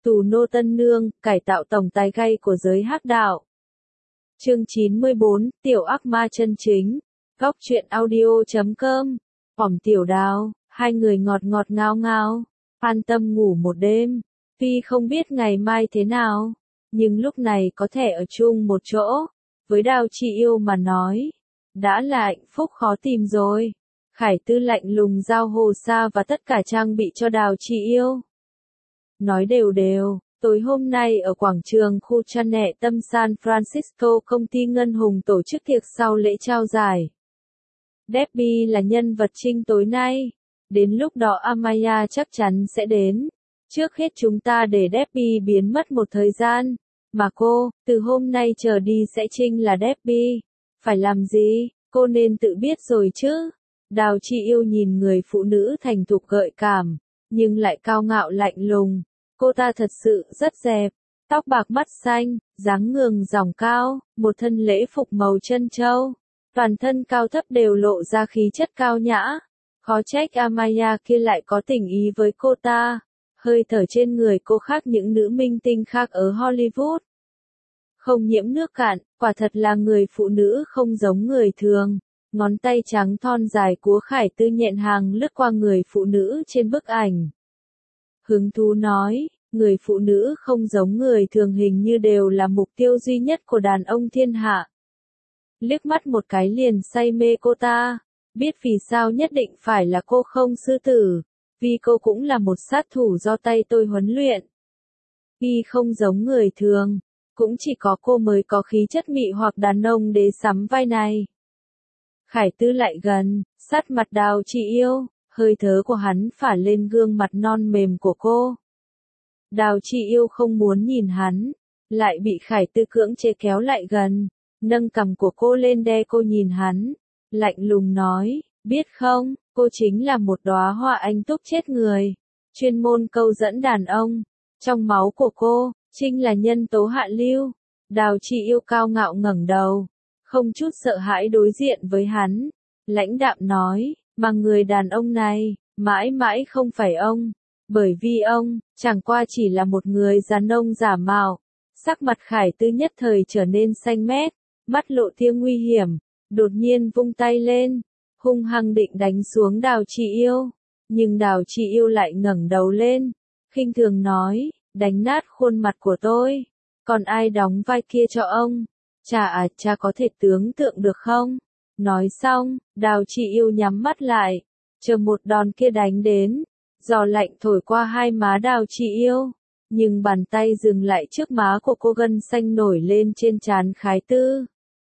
Tù nô tân nương, cải tạo tổng tài gay của giới hắc đạo. Chương 94, Tiểu ác ma chân chính. Góc truyện audio.com. Phỏng Tiểu Đào, hai người ngọt ngọt ngào ngào, an tâm ngủ một đêm. Tuy không biết ngày mai thế nào, nhưng lúc này có thể ở chung một chỗ, với Đào Chị Yêu mà nói, đã là hạnh phúc khó tìm rồi. Khải Tư lạnh lùng giao hồ sa và tất cả trang bị cho Đào Chị Yêu. Nói đều đều, tối hôm nay ở quảng trường khu Chanel Tâm San Francisco, công ty Ngân Hùng tổ chức tiệc sau lễ trao giải. Debbie là nhân vật chính tối nay. Đến lúc đó Amaya chắc chắn sẽ đến. Trước hết chúng ta để Debbie biến mất một thời gian. Mà cô, từ hôm nay trở đi sẽ chính là Debbie. Phải làm gì, cô nên tự biết rồi chứ. Đào Chị Yêu nhìn người phụ nữ thành thục gợi cảm, nhưng lại cao ngạo lạnh lùng. Cô ta thật sự rất đẹp. Tóc bạc mắt xanh, dáng ngường dòng cao, một thân lễ phục màu trân châu. Toàn thân cao thấp đều lộ ra khí chất cao nhã. Khó trách Amaya kia lại có tình ý với cô ta. Hơi thở trên người cô khác những nữ minh tinh khác ở Hollywood. Không nhiễm nước cạn, quả thật là người phụ nữ không giống người thường. Ngón tay trắng thon dài của Khải Tư nhẹn hàng lướt qua người phụ nữ trên bức ảnh. Hứng thú nói, người phụ nữ không giống người thường hình như đều là mục tiêu duy nhất của đàn ông thiên hạ. Liếc mắt một cái liền say mê cô ta, biết vì sao nhất định phải là cô không sư tử, vì cô cũng là một sát thủ do tay tôi huấn luyện. Vì không giống người thường, cũng chỉ có cô mới có khí chất mị hoặc đàn ông để sắm vai này. Khải Tư lại gần, sát mặt Đào Chị Yêu, hơi thở của hắn phả lên gương mặt non mềm của cô. Đào Chị Yêu không muốn nhìn hắn, lại bị Khải Tư cưỡng chế kéo lại gần, nâng cằm của cô lên đe cô nhìn hắn, lạnh lùng nói, biết không, cô chính là một đóa hoa anh túc chết người, chuyên môn câu dẫn đàn ông, trong máu của cô, chính là nhân tố hạ lưu. Đào Chị Yêu cao ngạo ngẩng đầu, không chút sợ hãi đối diện với hắn, lãnh đạm nói, mà người đàn ông này, mãi mãi không phải ông, bởi vì ông, chẳng qua chỉ là một người đàn ông giả mạo. Sắc mặt Khải Tư nhất thời trở nên xanh mét, mắt lộ tia nguy hiểm, đột nhiên vung tay lên, hung hăng định đánh xuống Đào Chị Yêu, nhưng Đào Chị Yêu lại ngẩng đầu lên, khinh thường nói, đánh nát khuôn mặt của tôi, còn ai đóng vai kia cho ông? Cha có thể tưởng tượng được không? Nói xong, Đào Chị Yêu nhắm mắt lại, chờ một đòn kia đánh đến. Gió lạnh thổi qua hai má Đào Chị Yêu, nhưng bàn tay dừng lại trước má của cô, gân xanh nổi lên trên trán Khải Tư.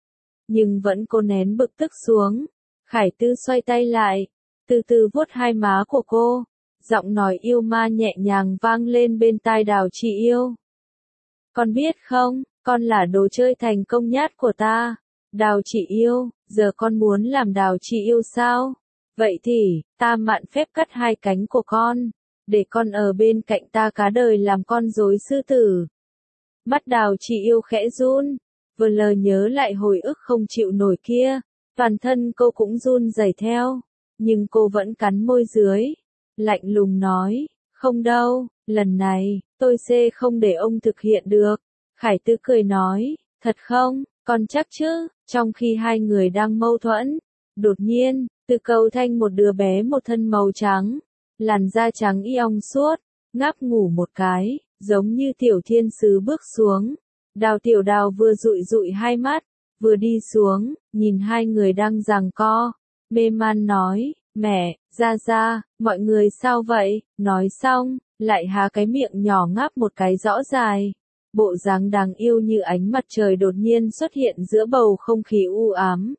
Nhưng vẫn cô nén bực tức xuống. Khải Tư xoay tay lại, từ từ vuốt hai má của cô, giọng nói yêu ma nhẹ nhàng vang lên bên tai Đào Chị Yêu. Con biết không, con là đồ chơi thành công nhất của ta. Đào Chị Yêu, giờ con muốn làm Đào Chị Yêu sao? Vậy thì, ta mạn phép cắt hai cánh của con, để con ở bên cạnh ta cả đời làm con rối sư tử. Mắt Đào Chị Yêu khẽ run, vừa lờ nhớ lại hồi ức không chịu nổi kia, toàn thân cô cũng run rẩy theo, nhưng cô vẫn cắn môi dưới, lạnh lùng nói, không đâu, lần này, tôi sẽ không để ông thực hiện được. Khải Tư cười nói, thật không, con chắc chứ? Trong khi hai người đang mâu thuẫn, đột nhiên, từ cầu thanh một đứa bé một thân màu trắng, làn da trắng y ong suốt, ngáp ngủ một cái, giống như tiểu thiên sứ bước xuống. Tiểu Đào vừa dụi dụi hai mắt, vừa đi xuống, nhìn hai người đang giằng co, mê man nói, mẹ, ra, mọi người sao vậy? Nói xong, lại há cái miệng nhỏ ngáp một cái rõ dài. Bộ dáng đáng yêu như ánh mặt trời đột nhiên xuất hiện giữa bầu không khí u ám.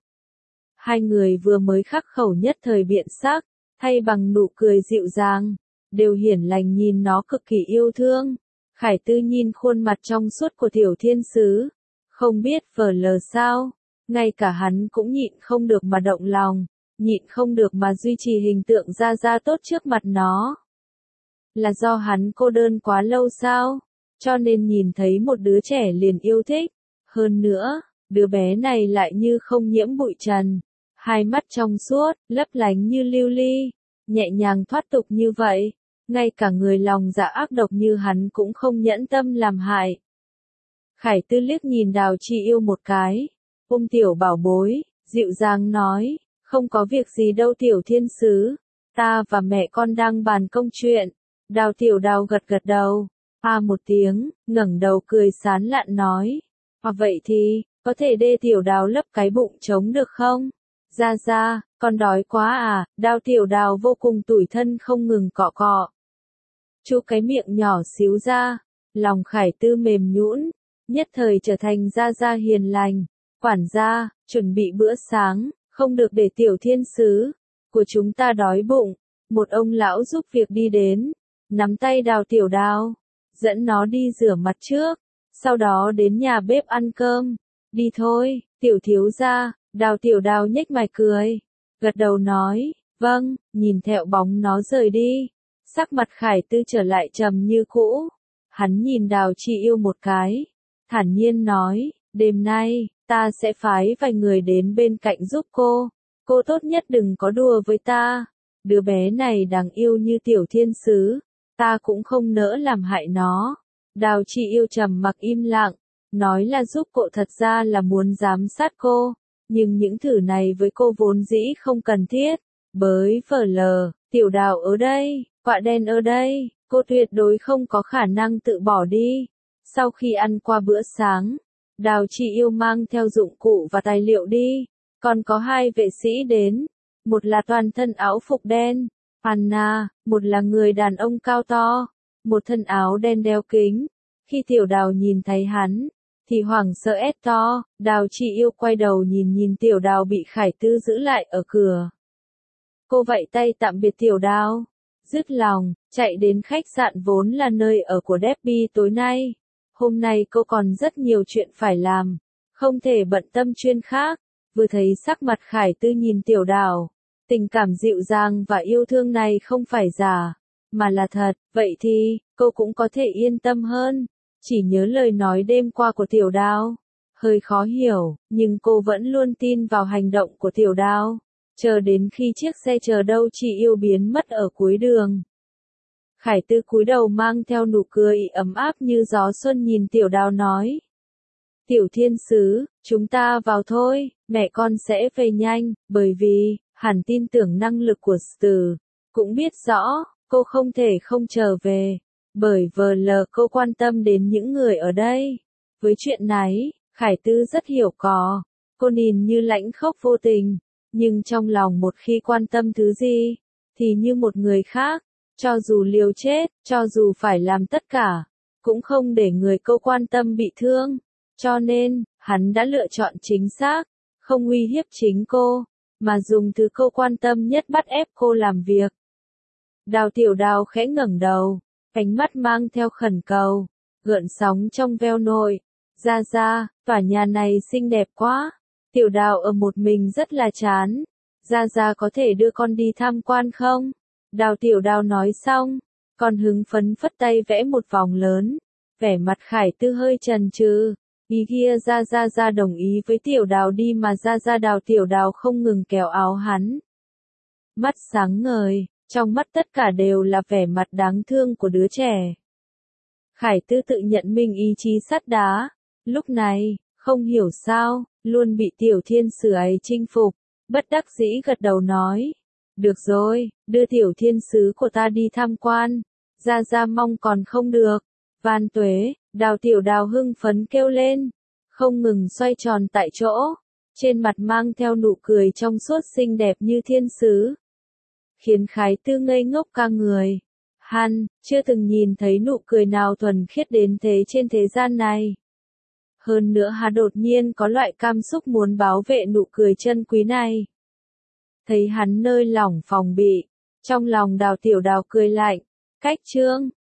Hai người vừa mới khắc khẩu nhất thời biện sắc, thay bằng nụ cười dịu dàng, đều hiển lành nhìn nó cực kỳ yêu thương. Khải Tư nhìn khuôn mặt trong suốt của tiểu thiên sứ, không biết vờ lờ sao, ngay cả hắn cũng nhịn không được mà động lòng, nhịn không được mà duy trì hình tượng ra tốt trước mặt nó. Là do hắn cô đơn quá lâu sao? Cho nên nhìn thấy một đứa trẻ liền yêu thích. Hơn nữa, đứa bé này lại như không nhiễm bụi trần. Hai mắt trong suốt, lấp lánh như lưu ly, nhẹ nhàng thoát tục như vậy. ngay cả người lòng dạ ác độc như hắn cũng không nhẫn tâm làm hại. Khải Tư liếc nhìn Đào Chi Yêu một cái, ôm tiểu bảo bối, dịu dàng nói, không có việc gì đâu tiểu thiên sứ, ta và mẹ con đang bàn công chuyện. Đào tiểu đào gật gật đầu, một tiếng, ngẩng đầu cười sán lạn nói, vậy thì, có thể đê tiểu đào lấp cái bụng trống được không? Ra, con đói quá à, Đào tiểu đào vô cùng tủi thân không ngừng cọ cọ. Chu cái miệng nhỏ xíu ra, lòng Khải Tư mềm nhũn, nhất thời trở thành gia hiền lành. Quản gia, chuẩn bị bữa sáng, không được để tiểu thiên sứ của chúng ta đói bụng. Một ông lão giúp việc đi đến, nắm tay Đào tiểu đào, dẫn nó đi rửa mặt trước, sau đó đến nhà bếp ăn cơm. Đi thôi, tiểu thiếu gia. Đào tiểu đào nhếch mày cười, gật đầu nói, vâng, nhìn theo bóng nó rời đi. Sắc mặt Khải Tư trở lại trầm như cũ. Hắn nhìn Đào Chi Yêu một cái, thản nhiên nói, đêm nay, ta sẽ phái vài người đến bên cạnh giúp cô tốt nhất đừng có đùa với ta. Đứa bé này đáng yêu như tiểu thiên sứ, ta cũng không nỡ làm hại nó. Đào Chi Yêu trầm mặc im lặng, nói là giúp cô thật ra là muốn giám sát cô, nhưng những thử này với cô vốn dĩ không cần thiết. Bới vở lờ, tiểu đào ở đây, quạ đen ở đây, cô tuyệt đối không có khả năng tự bỏ đi. Sau khi ăn qua bữa sáng, Đào Chi Yêu mang theo dụng cụ và tài liệu đi, còn có hai vệ sĩ đến, một là toàn thân áo phục đen, Anna, một là người đàn ông cao to, một thân áo đen đeo kính. Khi tiểu đào nhìn thấy hắn, thì hoảng sợ ét to. Đào Chi Yêu quay đầu nhìn tiểu đào bị Khải Tư giữ lại ở cửa. Cô vẫy tay tạm biệt tiểu đào, dứt lòng, chạy đến khách sạn vốn là nơi ở của Debbie tối nay. Hôm nay cô còn rất nhiều chuyện phải làm, không thể bận tâm chuyên khác. Vừa thấy sắc mặt Khải Tư nhìn tiểu đào, tình cảm dịu dàng và yêu thương này không phải giả, mà là thật, vậy thì, cô cũng có thể yên tâm hơn. Chỉ nhớ lời nói đêm qua của tiểu đào, hơi khó hiểu, nhưng cô vẫn luôn tin vào hành động của tiểu đào. Chờ đến khi chiếc xe chờ Đâu Chi Yêu biến mất ở cuối đường, Khải Tư cúi đầu mang theo nụ cười ấm áp như gió xuân nhìn tiểu đào nói, tiểu thiên sứ, chúng ta vào thôi, mẹ con sẽ về nhanh, bởi vì, hẳn tin tưởng năng lực của Từ, cũng biết rõ, cô không thể không trở về, bởi cô quan tâm đến những người ở đây. Với chuyện này, Khải Tư rất hiểu có, cô nhìn như lãnh khốc vô tình, nhưng trong lòng một khi quan tâm thứ gì, thì như một người khác, cho dù liều chết, cho dù phải làm tất cả, cũng không để người cô quan tâm bị thương. Cho nên, hắn đã lựa chọn chính xác, không uy hiếp chính cô, mà dùng thứ cô quan tâm nhất bắt ép cô làm việc. Đào tiểu đào khẽ ngẩng đầu, ánh mắt mang theo khẩn cầu, gợn sóng trong veo nội. Ra, tòa nhà này xinh đẹp quá. Tiểu đào ở một mình rất là chán. Ra có thể đưa con đi tham quan không? Đào tiểu đào nói xong, còn hứng phấn phất tay vẽ một vòng lớn. Vẻ mặt Khải Tư hơi chần chừ. Ý kia ra đồng ý với tiểu đào đi mà ra đào tiểu đào không ngừng kéo áo hắn. Mắt sáng ngời, trong mắt tất cả đều là vẻ mặt đáng thương của đứa trẻ. Khải Tư tự nhận mình ý chí sắt đá, lúc này, không hiểu sao, luôn bị tiểu thiên sứ ấy chinh phục, bất đắc dĩ gật đầu nói. Được rồi, đưa tiểu thiên sứ của ta đi tham quan, ra mong còn không được. Van tuế, đào tiểu đào hưng phấn kêu lên, không ngừng xoay tròn tại chỗ, trên mặt mang theo nụ cười trong suốt xinh đẹp như thiên sứ. Khiến Khải Tư ngây ngốc cả người. Hắn, chưa từng nhìn thấy nụ cười nào thuần khiết đến thế trên thế gian này. Hơn nữa hắn đột nhiên có loại cảm xúc muốn bảo vệ nụ cười chân quý này. Thấy hắn nơi lỏng phòng bị, trong lòng đào tiểu đào cười lạnh, cách chương.